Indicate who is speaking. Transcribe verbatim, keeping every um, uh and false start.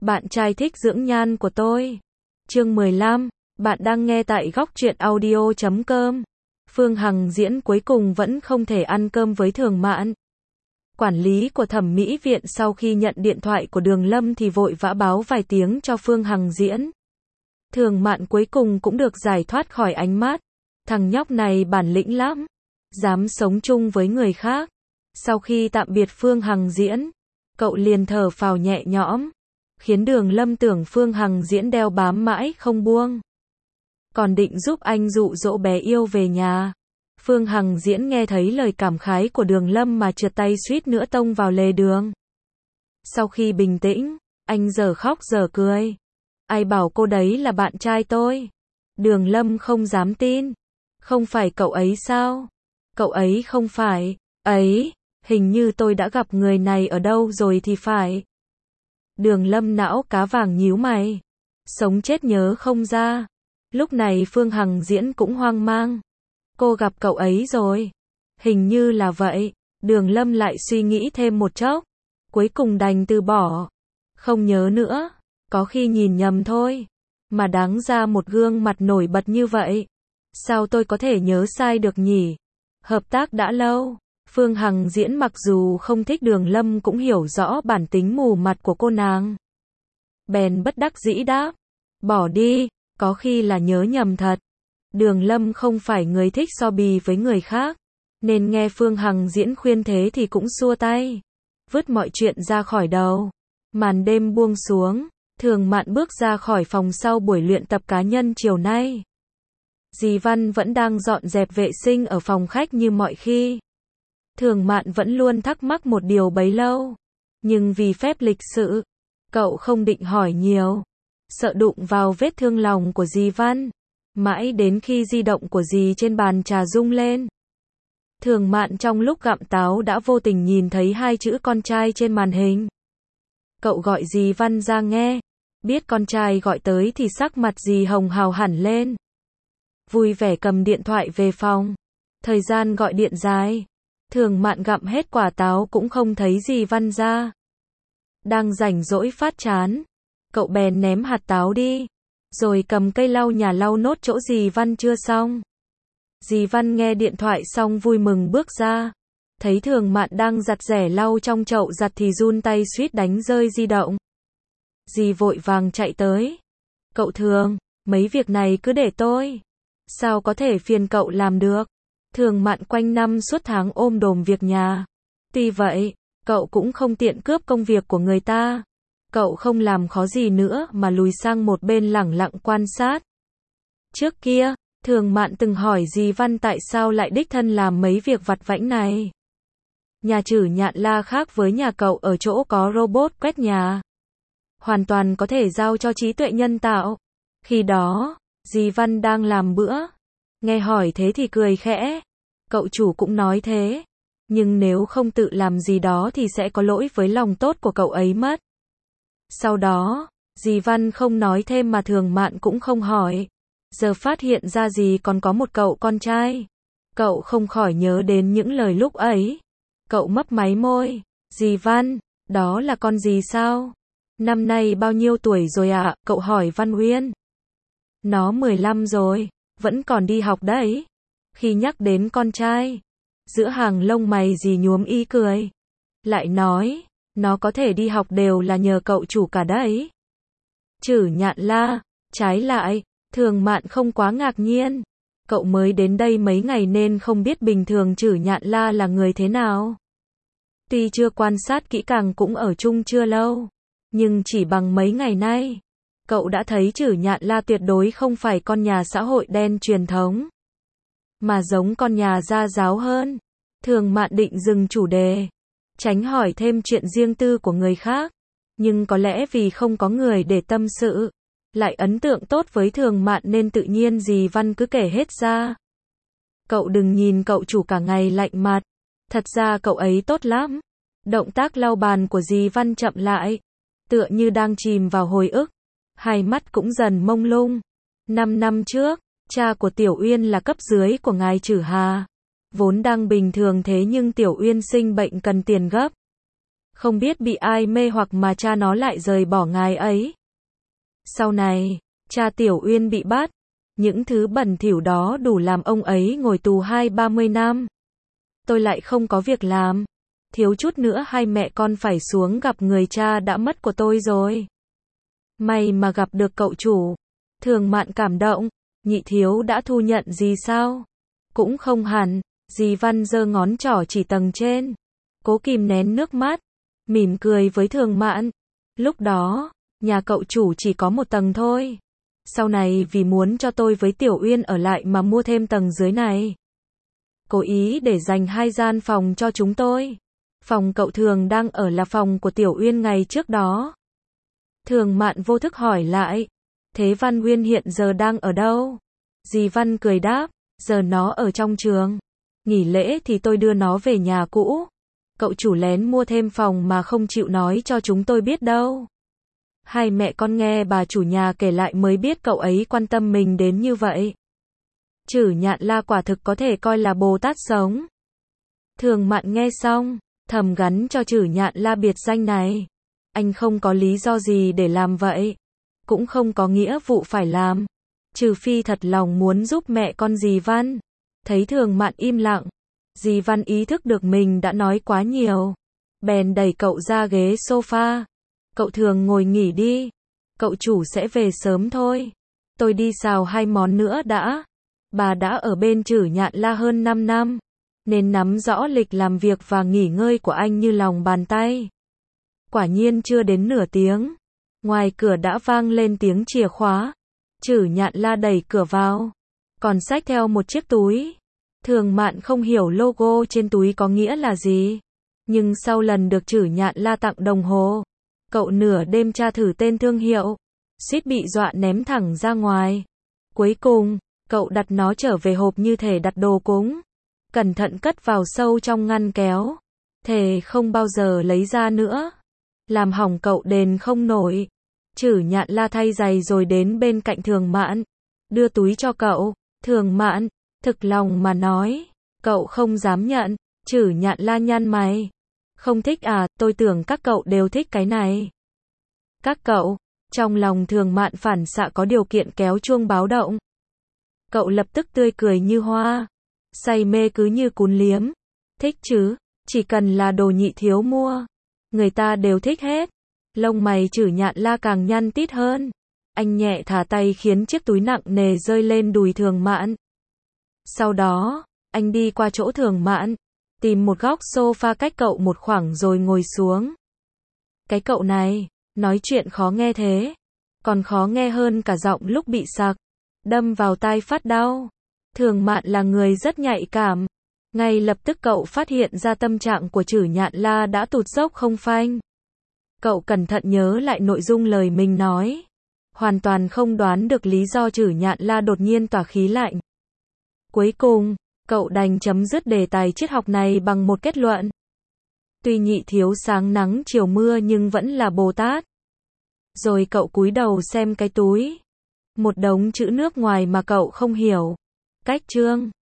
Speaker 1: Bạn trai thích dưỡng nhan của tôi. Chương mười lăm, bạn đang nghe tại góc truyện audio chấm com. Phương Hằng diễn cuối cùng vẫn không thể ăn cơm với Thường Mạn. Quản lý của thẩm mỹ viện sau khi nhận điện thoại của Đường Lâm thì vội vã báo vài tiếng cho Phương Hằng diễn. Thường Mạn cuối cùng cũng được giải thoát khỏi ánh mắt. Thằng nhóc này bản lĩnh lắm, dám sống chung với người khác. Sau khi tạm biệt Phương Hằng diễn, cậu liền thở phào nhẹ nhõm, khiến Đường Lâm tưởng Phương Hằng diễn đeo bám mãi không buông. Còn định giúp anh dụ dỗ bé yêu về nhà. Phương Hằng diễn nghe thấy lời cảm khái của Đường Lâm mà trượt tay suýt nữa tông vào lề đường. Sau khi bình tĩnh, anh giờ khóc giờ cười. Ai bảo cô đấy là bạn trai tôi? Đường Lâm không dám tin. Không phải cậu ấy sao? Cậu ấy không phải. Ấy, hình như tôi đã gặp người này ở đâu rồi thì phải. Đường Lâm não cá vàng nhíu mày. Sống chết nhớ không ra. Lúc này Phương Hằng diễn cũng hoang mang. Cô gặp cậu ấy rồi. Hình như là vậy. Đường Lâm lại suy nghĩ thêm một chốc. Cuối cùng đành từ bỏ. Không nhớ nữa. Có khi nhìn nhầm thôi. Mà đáng ra một gương mặt nổi bật như vậy. Sao tôi có thể nhớ sai được nhỉ? Hợp tác đã lâu. Phương Hằng diễn mặc dù không thích Đường Lâm cũng hiểu rõ bản tính mù mặt của cô nàng. Bèn bất đắc dĩ đáp. Bỏ đi, có khi là nhớ nhầm thật. Đường Lâm không phải người thích so bì với người khác. Nên nghe Phương Hằng diễn khuyên thế thì cũng xua tay. Vứt mọi chuyện ra khỏi đầu. Màn đêm buông xuống. Thường Mạn bước ra khỏi phòng sau buổi luyện tập cá nhân chiều nay. Dì Văn vẫn đang dọn dẹp vệ sinh ở phòng khách như mọi khi. Thường Mạn vẫn luôn thắc mắc một điều bấy lâu. Nhưng vì phép lịch sự, cậu không định hỏi nhiều. Sợ đụng vào vết thương lòng của dì Văn. Mãi đến khi di động của dì trên bàn trà rung lên. Thường Mạn trong lúc gặm táo đã vô tình nhìn thấy hai chữ con trai trên màn hình. Cậu gọi dì Văn ra nghe. Biết con trai gọi tới thì sắc mặt dì hồng hào hẳn lên. Vui vẻ cầm điện thoại về phòng. Thời gian gọi điện dài. Thường Mạn gặm hết quả táo cũng không thấy dì Văn ra. Đang rảnh rỗi phát chán. Cậu bèn ném hạt táo đi. Rồi cầm cây lau nhà lau nốt chỗ dì Văn chưa xong. Dì Văn nghe điện thoại xong vui mừng bước ra. Thấy Thường Mạn đang giặt rẻ lau trong chậu giặt thì run tay suýt đánh rơi di động. Dì vội vàng chạy tới. Cậu Thường, mấy việc này cứ để tôi. Sao có thể phiền cậu làm được? Thường Mạn quanh năm suốt tháng ôm đồm việc nhà. Tuy vậy, cậu cũng không tiện cướp công việc của người ta. Cậu không làm khó gì nữa mà lùi sang một bên lẳng lặng quan sát. Trước kia, Thường Mạn từng hỏi dì Văn tại sao lại đích thân làm mấy việc vặt vãnh này. Nhà Trử Nhạn La khác với nhà cậu ở chỗ có robot quét nhà. Hoàn toàn có thể giao cho trí tuệ nhân tạo. Khi đó, dì Văn đang làm bữa. Nghe hỏi thế thì cười khẽ. Cậu chủ cũng nói thế. Nhưng nếu không tự làm gì đó thì sẽ có lỗi với lòng tốt của cậu ấy mất. Sau đó, dì Văn không nói thêm mà Thường Mạn cũng không hỏi. Giờ phát hiện ra dì còn có một cậu con trai. Cậu không khỏi nhớ đến những lời lúc ấy. Cậu mấp máy môi. Dì Văn, đó là con dì sao? Năm nay bao nhiêu tuổi rồi ạ? À? Cậu hỏi Văn Uyên. Nó mười lăm rồi, vẫn còn đi học đấy. Khi nhắc đến con trai, giữa hàng lông mày dì nhuốm ý cười. Lại nói, nó có thể đi học đều là nhờ cậu chủ cả đấy. Trử Nhạn La, trái lại, Thường Mạn không quá ngạc nhiên. Cậu mới đến đây mấy ngày nên không biết bình thường Trử Nhạn La là người thế nào. Tuy chưa quan sát kỹ càng cũng ở chung chưa lâu. Nhưng chỉ bằng mấy ngày nay, cậu đã thấy Trử Nhạn La tuyệt đối không phải con nhà xã hội đen truyền thống. Mà giống con nhà gia giáo hơn. Thường Mạn định dừng chủ đề. Tránh hỏi thêm chuyện riêng tư của người khác. Nhưng có lẽ vì không có người để tâm sự. Lại ấn tượng tốt với Thường Mạn nên tự nhiên dì Văn cứ kể hết ra. Cậu đừng nhìn cậu chủ cả ngày lạnh mặt. Thật ra cậu ấy tốt lắm. Động tác lau bàn của dì Văn chậm lại. Tựa như đang chìm vào hồi ức. Hai mắt cũng dần mông lung. Năm năm trước, cha của Tiểu Uyên là cấp dưới của ngài Trử Hà. Vốn đang bình thường thế nhưng Tiểu Uyên sinh bệnh cần tiền gấp. Không biết bị ai mê hoặc mà cha nó lại rời bỏ ngài ấy. Sau này, cha Tiểu Uyên bị bắt. Những thứ bẩn thỉu đó đủ làm ông ấy ngồi tù hai ba mươi năm. Tôi lại không có việc làm. Thiếu chút nữa hai mẹ con phải xuống gặp người cha đã mất của tôi rồi. May mà gặp được cậu chủ. Thường Mạn cảm động. Nhị thiếu đã thu nhận gì sao? Cũng không hẳn. Dì Văn giơ ngón trỏ chỉ tầng trên. Cố kìm nén nước mắt. Mỉm cười với Thường Mạn. Lúc đó, nhà cậu chủ chỉ có một tầng thôi. Sau này vì muốn cho tôi với Tiểu Uyên ở lại mà mua thêm tầng dưới này. Cố ý để dành hai gian phòng cho chúng tôi. Phòng cậu Thường đang ở là phòng của Tiểu Uyên ngày trước đó. Thường Mạn vô thức hỏi lại. Thế Văn Uyên hiện giờ đang ở đâu? Dì Văn cười đáp. Giờ nó ở trong trường. Nghỉ lễ thì tôi đưa nó về nhà cũ. Cậu chủ lén mua thêm phòng mà không chịu nói cho chúng tôi biết đâu. Hai mẹ con nghe bà chủ nhà kể lại mới biết cậu ấy quan tâm mình đến như vậy. Chử Nhạn La quả thực có thể coi là Bồ Tát sống. Thường Mạn nghe xong, thầm gắn cho Chử Nhạn La biệt danh này. Anh không có lý do gì để làm vậy. Cũng không có nghĩa vụ phải làm. Trừ phi thật lòng muốn giúp mẹ con dì Văn. Thấy Thường Mạn im lặng. Dì Văn ý thức được mình đã nói quá nhiều. Bèn đẩy cậu ra ghế sofa. Cậu Thường ngồi nghỉ đi. Cậu chủ sẽ về sớm thôi. Tôi đi xào hai món nữa đã. Bà đã ở bên Chử Nhạn La hơn năm năm. Nên nắm rõ lịch làm việc và nghỉ ngơi của anh như lòng bàn tay. Quả nhiên chưa đến nửa tiếng. Ngoài cửa đã vang lên tiếng chìa khóa. Chử Nhạn La đẩy cửa vào. Còn xách theo một chiếc túi. Thường Mạn không hiểu logo trên túi có nghĩa là gì. Nhưng sau lần được Chử Nhạn La tặng đồng hồ, cậu nửa đêm tra thử tên thương hiệu. Suýt bị dọa ném thẳng ra ngoài. Cuối cùng, cậu đặt nó trở về hộp như thể đặt đồ cúng. Cẩn thận cất vào sâu trong ngăn kéo. Thề không bao giờ lấy ra nữa. Làm hỏng cậu đền không nổi. Chử Nhạn La thay giày rồi đến bên cạnh Thường Mạn. Đưa túi cho cậu. Thường Mạn, thực lòng mà nói, cậu không dám nhận. Chử Nhạn La nhăn mày. Không thích à, tôi tưởng các cậu đều thích cái này. Các cậu, trong lòng Thường Mạn phản xạ có điều kiện kéo chuông báo động. Cậu lập tức tươi cười như hoa. Say mê cứ như cún liếm. Thích chứ, chỉ cần là đồ nhị thiếu mua. Người ta đều thích hết. Lông mày Chử Nhạn La càng nhăn tít hơn. Anh nhẹ thả tay khiến chiếc túi nặng nề rơi lên đùi Thường Mạn. Sau đó, anh đi qua chỗ Thường Mạn. Tìm một góc sofa cách cậu một khoảng rồi ngồi xuống. Cái cậu này, nói chuyện khó nghe thế. Còn khó nghe hơn cả giọng lúc bị sặc. Đâm vào tai phát đau. Thường Mạn là người rất nhạy cảm. Ngay lập tức cậu phát hiện ra tâm trạng của Chử Nhạn La đã tụt dốc không phanh. Cậu cẩn thận nhớ lại nội dung lời mình nói. Hoàn toàn không đoán được lý do Chử Nhạn La đột nhiên tỏa khí lạnh. Cuối cùng, cậu đành chấm dứt đề tài triết học này bằng một kết luận. Tuy nhị thiếu sáng nắng chiều mưa nhưng vẫn là Bồ Tát. Rồi cậu cúi đầu xem cái túi. Một đống chữ nước ngoài mà cậu không hiểu. Cách chương